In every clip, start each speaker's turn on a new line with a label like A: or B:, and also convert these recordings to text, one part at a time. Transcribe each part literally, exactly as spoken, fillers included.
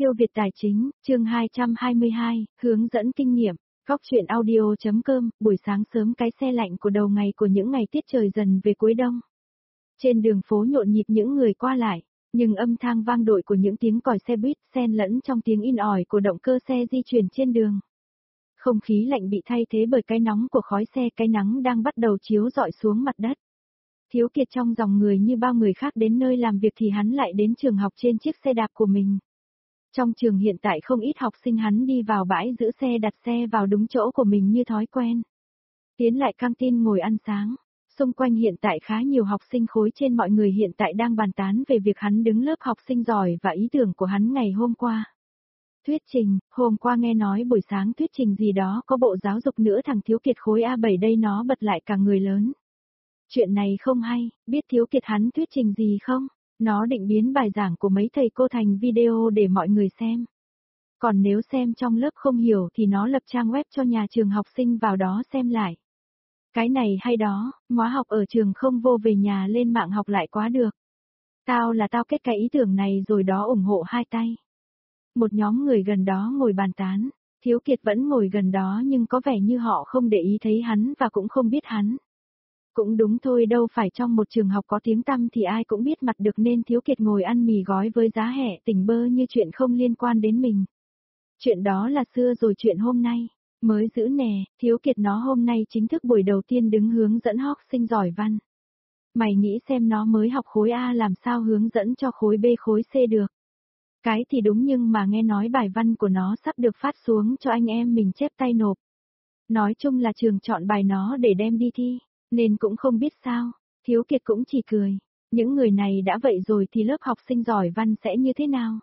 A: Siêu Việt Tài Chính, chương hai trăm hai mươi hai, hướng dẫn kinh nghiệm. Góc truyện audio.com, buổi sáng sớm cái xe lạnh của đầu ngày của những ngày tiết trời dần về cuối đông. Trên đường phố nhộn nhịp những người qua lại, nhưng âm thanh vang dội của những tiếng còi xe buýt xen lẫn trong tiếng in ỏi của động cơ xe di chuyển trên đường. Không khí lạnh bị thay thế bởi cái nóng của khói xe, cái nắng đang bắt đầu chiếu rọi xuống mặt đất. Thiếu Kiệt trong dòng người như bao người khác đến nơi làm việc thì hắn lại đến trường học trên chiếc xe đạp của mình. Trong trường hiện tại không ít học sinh, hắn đi vào bãi giữ xe đặt xe vào đúng chỗ của mình như thói quen. Tiến lại căng tin ngồi ăn sáng. Xung quanh hiện tại khá nhiều học sinh khối trên, mọi người hiện tại đang bàn tán về việc hắn đứng lớp học sinh giỏi và ý tưởng của hắn ngày hôm qua. Thuyết trình, hôm qua nghe nói buổi sáng thuyết trình gì đó có bộ giáo dục nữa, thằng Thiếu Kiệt khối A bảy đây nó bật lại cả người lớn. Chuyện này không hay, biết Thiếu Kiệt hắn thuyết trình gì không? Nó định biến bài giảng của mấy thầy cô thành video để mọi người xem. Còn nếu xem trong lớp không hiểu thì nó lập trang web cho nhà trường học sinh vào đó xem lại. Cái này hay đó, móa học ở trường không vô về nhà lên mạng học lại quá được. Tao là tao kết cái ý tưởng này rồi đó, ủng hộ hai tay. Một nhóm người gần đó ngồi bàn tán, Thiếu Kiệt vẫn ngồi gần đó nhưng có vẻ như họ không để ý thấy hắn và cũng không biết hắn. Cũng đúng thôi, đâu phải trong một trường học có tiếng tăm thì ai cũng biết mặt được, nên Thiếu Kiệt ngồi ăn mì gói với giá hẹ tỉnh bơ như chuyện không liên quan đến mình. Chuyện đó là xưa rồi, chuyện hôm nay mới giữ nè. Thiếu Kiệt nó hôm nay chính thức buổi đầu tiên đứng hướng dẫn học sinh giỏi văn. Mày nghĩ xem, nó mới học khối A làm sao hướng dẫn cho khối B khối C được. Cái thì đúng, nhưng mà nghe nói bài văn của nó sắp được phát xuống cho anh em mình chép tay nộp. Nói chung là trường chọn bài nó để đem đi thi, nên cũng không biết sao. Thiếu Kiệt cũng chỉ cười. Những người này đã vậy rồi thì lớp học sinh giỏi văn sẽ như thế nào?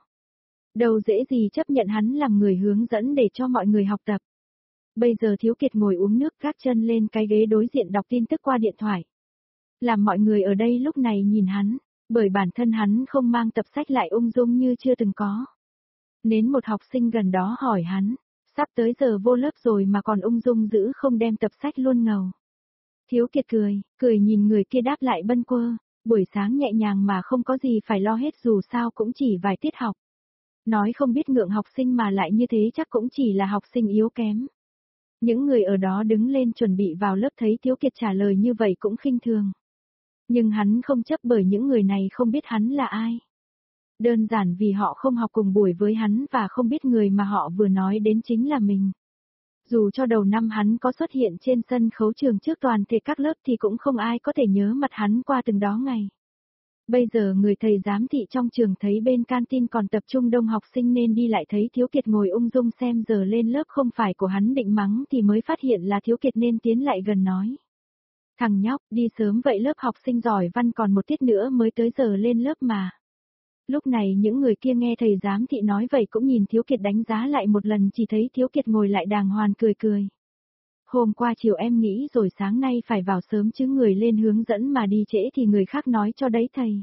A: Đâu dễ gì chấp nhận hắn làm người hướng dẫn để cho mọi người học tập. Bây giờ Thiếu Kiệt ngồi uống nước, gác chân lên cái ghế đối diện đọc tin tức qua điện thoại. Làm mọi người ở đây lúc này nhìn hắn, bởi bản thân hắn không mang tập sách lại ung dung như chưa từng có. Nên một học sinh gần đó hỏi hắn, sắp tới giờ vô lớp rồi mà còn ung dung giữ không đem tập sách luôn ngầu. Thiếu Kiệt cười, cười nhìn người kia đáp lại bâng quơ, buổi sáng nhẹ nhàng mà không có gì phải lo hết, dù sao cũng chỉ vài tiết học. Nói không biết ngượng học sinh mà lại như thế chắc cũng chỉ là học sinh yếu kém. Những người ở đó đứng lên chuẩn bị vào lớp thấy Thiếu Kiệt trả lời như vậy cũng khinh thường. Nhưng hắn không chấp, bởi những người này không biết hắn là ai. Đơn giản vì họ không học cùng buổi với hắn và không biết người mà họ vừa nói đến chính là mình. Dù cho đầu năm hắn có xuất hiện trên sân khấu trường trước toàn thể các lớp thì cũng không ai có thể nhớ mặt hắn qua từng đó ngày. Bây giờ người thầy giám thị trong trường thấy bên canteen còn tập trung đông học sinh nên đi lại thấy Thiếu Kiệt ngồi ung dung xem giờ lên lớp không phải của hắn, định mắng thì mới phát hiện là Thiếu Kiệt nên tiến lại gần nói. Thằng nhóc, đi sớm vậy, lớp học sinh giỏi văn còn một tiết nữa mới tới giờ lên lớp mà. Lúc này những người kia nghe thầy giám thị nói vậy cũng nhìn Thiếu Kiệt đánh giá lại một lần, chỉ thấy Thiếu Kiệt ngồi lại đàng hoàng cười cười. Hôm qua chiều em nghĩ rồi sáng nay phải vào sớm chứ, người lên hướng dẫn mà đi trễ thì người khác nói cho đấy thầy.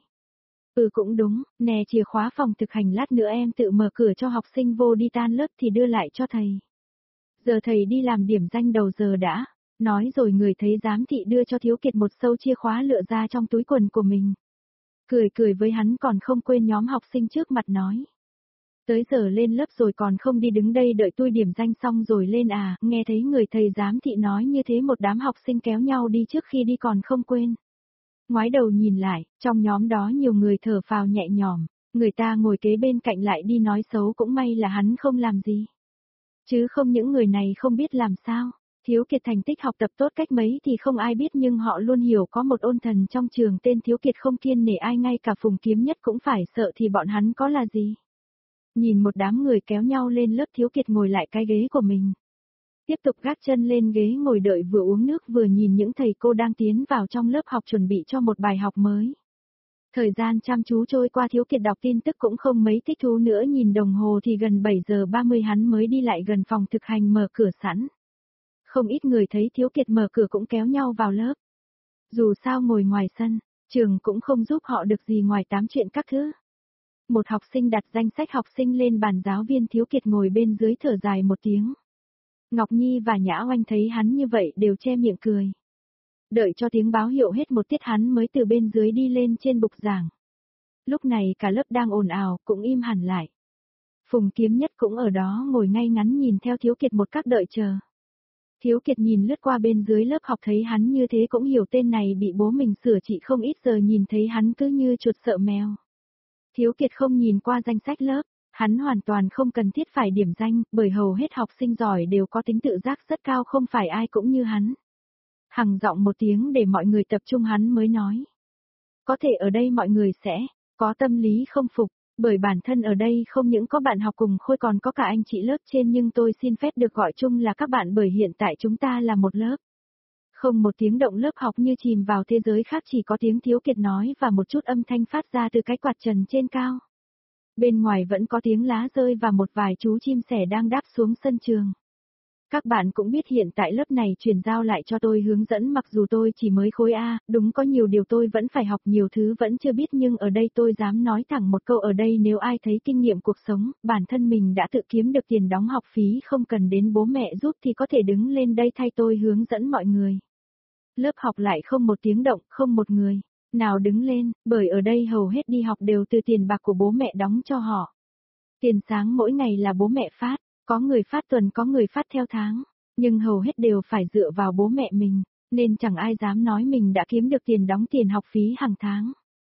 A: Ừ cũng đúng, nè chìa khóa phòng thực hành lát nữa em tự mở cửa cho học sinh vô, đi tan lớp thì đưa lại cho thầy. Giờ thầy đi làm điểm danh đầu giờ đã. Nói rồi người thấy giám thị đưa cho Thiếu Kiệt một sâu chìa khóa lựa ra trong túi quần của mình. Cười cười với hắn còn không quên nhóm học sinh trước mặt nói. Tới giờ lên lớp rồi còn không đi đứng đây đợi tôi điểm danh xong rồi lên à? Nghe thấy người thầy giám thị nói như thế, một đám học sinh kéo nhau đi trước khi đi còn không quên. Ngoái đầu nhìn lại, trong nhóm đó nhiều người thở phào nhẹ nhõm, người ta ngồi kế bên cạnh lại đi nói xấu, cũng may là hắn không làm gì. Chứ không những người này không biết làm sao. Thiếu Kiệt thành tích học tập tốt cách mấy thì không ai biết, nhưng họ luôn hiểu có một ôn thần trong trường tên Thiếu Kiệt không kiêng nể ai, ngay cả Phùng Kiếm Nhất cũng phải sợ thì bọn hắn có là gì. Nhìn một đám người kéo nhau lên lớp, Thiếu Kiệt ngồi lại cái ghế của mình. Tiếp tục gác chân lên ghế ngồi đợi, vừa uống nước vừa nhìn những thầy cô đang tiến vào trong lớp học chuẩn bị cho một bài học mới. Thời gian chăm chú trôi qua, Thiếu Kiệt đọc tin tức cũng không mấy thích thú nữa, nhìn đồng hồ thì gần bảy giờ ba mươi hắn mới đi lại gần phòng thực hành mở cửa sẵn. Không ít người thấy Thiếu Kiệt mở cửa cũng kéo nhau vào lớp. Dù sao ngồi ngoài sân, trường cũng không giúp họ được gì ngoài tám chuyện các thứ. Một học sinh đặt danh sách học sinh lên bàn giáo viên, Thiếu Kiệt ngồi bên dưới thở dài một tiếng. Ngọc Nhi và Nhã Oanh thấy hắn như vậy đều che miệng cười. Đợi cho tiếng báo hiệu hết một tiết hắn mới từ bên dưới đi lên trên bục giảng. Lúc này cả lớp đang ồn ào cũng im hẳn lại. Phùng Kiếm Nhất cũng ở đó ngồi ngay ngắn nhìn theo Thiếu Kiệt một các đợi chờ. Thiếu Kiệt nhìn lướt qua bên dưới lớp học thấy hắn như thế cũng hiểu tên này bị bố mình sửa trị không ít giờ nhìn thấy hắn cứ như chuột sợ mèo. Thiếu Kiệt không nhìn qua danh sách lớp, hắn hoàn toàn không cần thiết phải điểm danh, bởi hầu hết học sinh giỏi đều có tính tự giác rất cao không phải ai cũng như hắn. Hằng giọng một tiếng để mọi người tập trung hắn mới nói. Có thể ở đây mọi người sẽ có tâm lý không phục, bởi bản thân ở đây không những có bạn học cùng khối còn có cả anh chị lớp trên nhưng tôi xin phép được gọi chung là các bạn bởi hiện tại chúng ta là một lớp. Không một tiếng động lớp học như chìm vào thế giới khác chỉ có tiếng Thiếu Kiệt nói và một chút âm thanh phát ra từ cái quạt trần trên cao. Bên ngoài vẫn có tiếng lá rơi và một vài chú chim sẻ đang đáp xuống sân trường. Các bạn cũng biết hiện tại lớp này chuyển giao lại cho tôi hướng dẫn mặc dù tôi chỉ mới khối A, đúng có nhiều điều tôi vẫn phải học nhiều thứ vẫn chưa biết nhưng ở đây tôi dám nói thẳng một câu ở đây nếu ai thấy kinh nghiệm cuộc sống, bản thân mình đã tự kiếm được tiền đóng học phí không cần đến bố mẹ giúp thì có thể đứng lên đây thay tôi hướng dẫn mọi người. Lớp học lại không một tiếng động, không một người nào đứng lên, bởi ở đây hầu hết đi học đều từ tiền bạc của bố mẹ đóng cho họ. Tiền sáng mỗi ngày là bố mẹ phát. Có người phát tuần có người phát theo tháng, nhưng hầu hết đều phải dựa vào bố mẹ mình, nên chẳng ai dám nói mình đã kiếm được tiền đóng tiền học phí hàng tháng.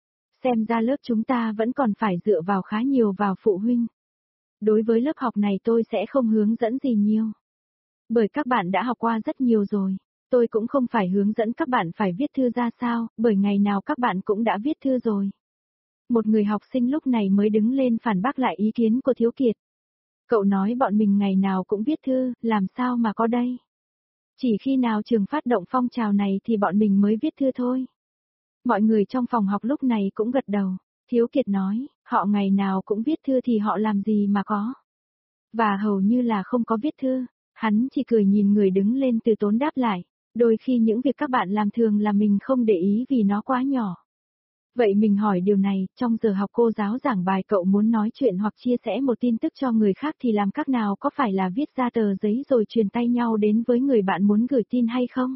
A: Xem ra lớp chúng ta vẫn còn phải dựa vào khá nhiều vào phụ huynh. Đối với lớp học này tôi sẽ không hướng dẫn gì nhiều. Bởi các bạn đã học qua rất nhiều rồi, tôi cũng không phải hướng dẫn các bạn phải viết thư ra sao, bởi ngày nào các bạn cũng đã viết thư rồi. Một người học sinh lúc này mới đứng lên phản bác lại ý kiến của Thiếu Kiệt. Cậu nói bọn mình ngày nào cũng viết thư, làm sao mà có đây? Chỉ khi nào trường phát động phong trào này thì bọn mình mới viết thư thôi. Mọi người trong phòng học lúc này cũng gật đầu. Thiếu Kiệt nói, họ ngày nào cũng viết thư thì họ làm gì mà có. Và hầu như là không có viết thư, hắn chỉ cười nhìn người đứng lên từ tốn đáp lại. Đôi khi những việc các bạn làm thường là mình không để ý vì nó quá nhỏ. Vậy mình hỏi điều này, trong giờ học cô giáo giảng bài cậu muốn nói chuyện hoặc chia sẻ một tin tức cho người khác thì làm cách nào có phải là viết ra tờ giấy rồi truyền tay nhau đến với người bạn muốn gửi tin hay không?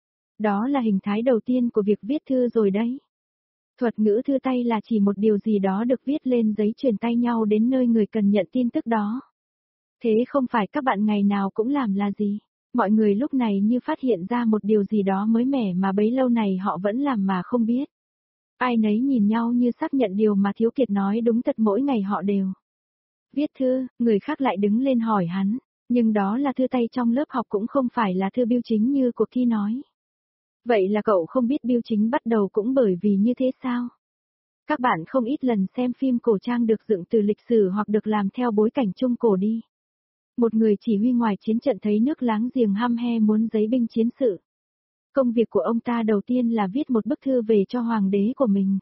A: Đó là hình thái đầu tiên của việc viết thư rồi đấy. Thuật ngữ thư tay là chỉ một điều gì đó được viết lên giấy truyền tay nhau đến nơi người cần nhận tin tức đó. Thế không phải các bạn ngày nào cũng làm là gì? Mọi người lúc này như phát hiện ra một điều gì đó mới mẻ mà bấy lâu này họ vẫn làm mà không biết. Ai nấy nhìn nhau như xác nhận điều mà Thiếu Kiệt nói đúng thật mỗi ngày họ đều. Viết thư, người khác lại đứng lên hỏi hắn, nhưng đó là thư tay trong lớp học cũng không phải là thư bưu chính như cuộc thi nói. Vậy là cậu không biết bưu chính bắt đầu cũng bởi vì như thế sao? Các bạn không ít lần xem phim cổ trang được dựng từ lịch sử hoặc được làm theo bối cảnh trung cổ đi. Một người chỉ huy ngoài chiến trận thấy nước láng giềng hăm he muốn giấy binh chiến sự. Công việc của ông ta đầu tiên là viết một bức thư về cho hoàng đế của mình.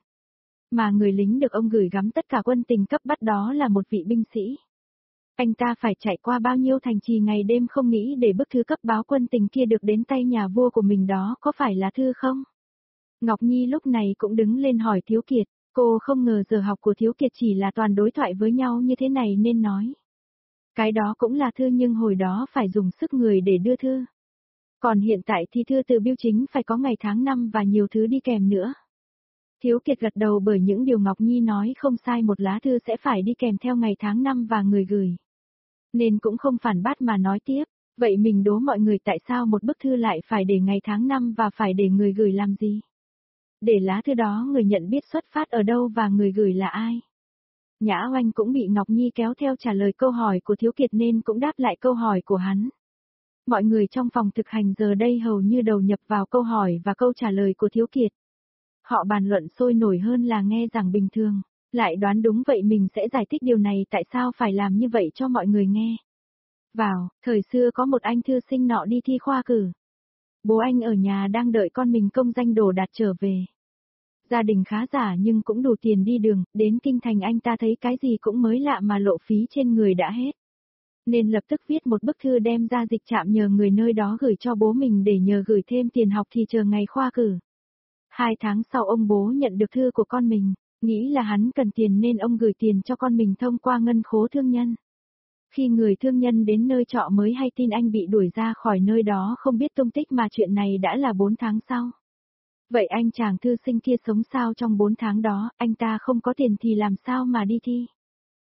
A: Mà người lính được ông gửi gắm tất cả quân tình cấp bắt đó là một vị binh sĩ. Anh ta phải chạy qua bao nhiêu thành trì ngày đêm không nghĩ để bức thư cấp báo quân tình kia được đến tay nhà vua của mình đó có phải là thư không? Ngọc Nhi lúc này cũng đứng lên hỏi Thiếu Kiệt, cô không ngờ giờ học của Thiếu Kiệt chỉ là toàn đối thoại với nhau như thế này nên nói. Cái đó cũng là thư nhưng hồi đó phải dùng sức người để đưa thư. Còn hiện tại thì thư từ bưu chính phải có ngày tháng năm và nhiều thứ đi kèm nữa. Thiếu Kiệt gật đầu bởi những điều Ngọc Nhi nói không sai một lá thư sẽ phải đi kèm theo ngày tháng năm và người gửi. Nên cũng không phản bác mà nói tiếp, vậy mình đố mọi người tại sao một bức thư lại phải để ngày tháng năm và phải để người gửi làm gì? Để lá thư đó người nhận biết xuất phát ở đâu và người gửi là ai? Nhã Oanh cũng bị Ngọc Nhi kéo theo trả lời câu hỏi của Thiếu Kiệt nên cũng đáp lại câu hỏi của hắn. Mọi người trong phòng thực hành giờ đây hầu như đầu nhập vào câu hỏi và câu trả lời của Thiếu Kiệt. Họ bàn luận sôi nổi hơn là nghe giảng bình thường, lại đoán đúng vậy mình sẽ giải thích điều này tại sao phải làm như vậy cho mọi người nghe. Vào, thời xưa có một anh thư sinh nọ đi thi khoa cử. Bố anh ở nhà đang đợi con mình công danh đồ đạt trở về. Gia đình khá giả nhưng cũng đủ tiền đi đường, đến kinh thành anh ta thấy cái gì cũng mới lạ mà lộ phí trên người đã hết. Nên lập tức viết một bức thư đem ra dịch trạm nhờ người nơi đó gửi cho bố mình để nhờ gửi thêm tiền học thì chờ ngày khoa cử. Hai tháng sau ông bố nhận được thư của con mình, nghĩ là hắn cần tiền nên ông gửi tiền cho con mình thông qua ngân khố thương nhân. Khi người thương nhân đến nơi trọ mới hay tin anh bị đuổi ra khỏi nơi đó không biết tung tích mà chuyện này đã là bốn tháng sau. Vậy anh chàng thư sinh kia sống sao trong bốn tháng đó, anh ta không có tiền thì làm sao mà đi thi?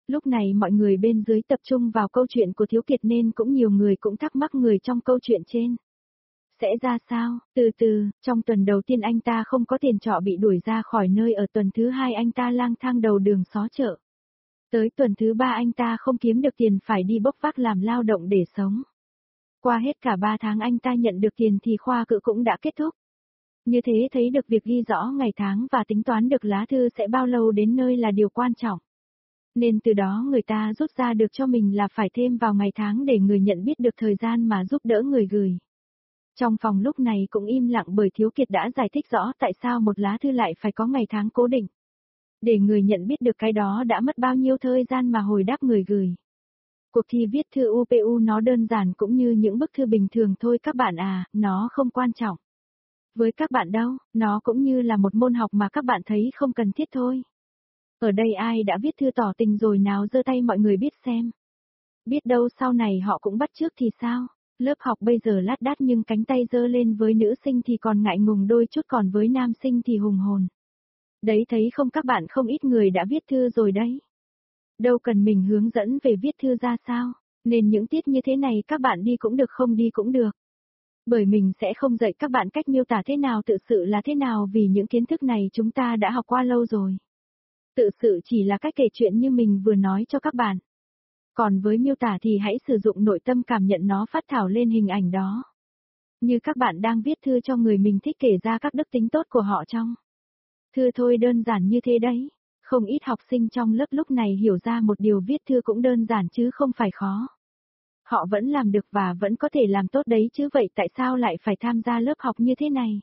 A: Lúc này mọi người bên dưới tập trung vào câu chuyện của Thiếu Kiệt nên cũng nhiều người cũng thắc mắc người trong câu chuyện trên. Sẽ ra sao? Từ từ, trong tuần đầu tiên anh ta không có tiền trọ bị đuổi ra khỏi nơi ở, tuần thứ hai anh ta lang thang đầu đường xó chợ. Tới tuần thứ ba anh ta không kiếm được tiền phải đi bốc vác làm lao động để sống. Qua hết cả ba tháng anh ta nhận được tiền thì khoa cử cũng đã kết thúc. Như thế thấy được việc ghi rõ ngày tháng và tính toán được lá thư sẽ bao lâu đến nơi là điều quan trọng. Nên từ đó người ta rút ra được cho mình là phải thêm vào ngày tháng để người nhận biết được thời gian mà giúp đỡ người gửi. Trong phòng lúc này cũng im lặng bởi Thiếu Kiệt đã giải thích rõ tại sao một lá thư lại phải có ngày tháng cố định. Để người nhận biết được cái đó đã mất bao nhiêu thời gian mà hồi đáp người gửi. Cuộc thi viết thư u pê u nó đơn giản cũng như những bức thư bình thường thôi các bạn à, nó không quan trọng. Với các bạn đâu, nó cũng như là một môn học mà các bạn thấy không cần thiết thôi. Ở đây ai đã viết thư tỏ tình rồi nào giơ tay mọi người biết xem. Biết đâu sau này họ cũng bắt chước thì sao? Lớp học bây giờ lát đát nhưng cánh tay giơ lên với nữ sinh thì còn ngại ngùng đôi chút, còn với nam sinh thì hùng hồn. Đấy thấy không các bạn, không ít người đã viết thư rồi đấy. Đâu cần mình hướng dẫn về viết thư ra sao, nên những tiết như thế này các bạn đi cũng được không đi cũng được. Bởi mình sẽ không dạy các bạn cách miêu tả thế nào tự sự là thế nào vì những kiến thức này chúng ta đã học qua lâu rồi. Tự sự chỉ là cách kể chuyện như mình vừa nói cho các bạn. Còn với miêu tả thì hãy sử dụng nội tâm cảm nhận nó phát thảo lên hình ảnh đó. Như các bạn đang viết thư cho người mình thích kể ra các đức tính tốt của họ trong thư thôi, đơn giản như thế đấy. Không ít học sinh trong lớp lúc này hiểu ra một điều viết thư cũng đơn giản chứ không phải khó. Họ vẫn làm được và vẫn có thể làm tốt đấy chứ, vậy tại sao lại phải tham gia lớp học như thế này?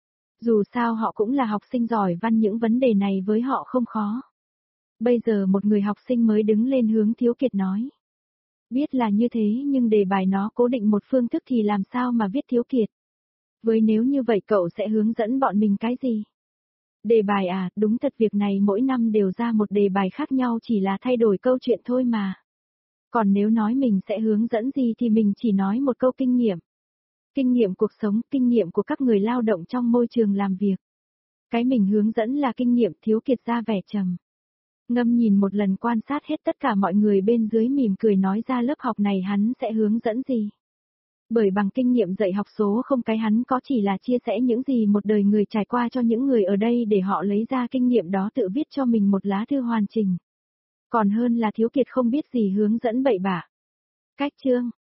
A: Dù sao họ cũng là học sinh giỏi văn, những vấn đề này với họ không khó. Bây giờ một người học sinh mới đứng lên hướng Thiếu Kiệt nói. Biết là như thế nhưng đề bài nó cố định một phương thức thì làm sao mà viết Thiếu Kiệt? Với nếu như vậy cậu sẽ hướng dẫn bọn mình cái gì? Đề bài à, đúng thật việc này mỗi năm đều ra một đề bài khác nhau, chỉ là thay đổi câu chuyện thôi mà. Còn nếu nói mình sẽ hướng dẫn gì thì mình chỉ nói một câu kinh nghiệm. Kinh nghiệm cuộc sống, kinh nghiệm của các người lao động trong môi trường làm việc. Cái mình hướng dẫn là kinh nghiệm. Thiếu Kiệt ra vẻ trầm ngâm nhìn một lần, quan sát hết tất cả mọi người bên dưới, mỉm cười nói ra lớp học này hắn sẽ hướng dẫn gì. Bởi bằng kinh nghiệm dạy học số không, cái hắn có chỉ là chia sẻ những gì một đời người trải qua cho những người ở đây để họ lấy ra kinh nghiệm đó tự viết cho mình một lá thư hoàn chỉnh. Còn hơn là Thiếu Kiệt không biết gì hướng dẫn bậy bạ. Cách chương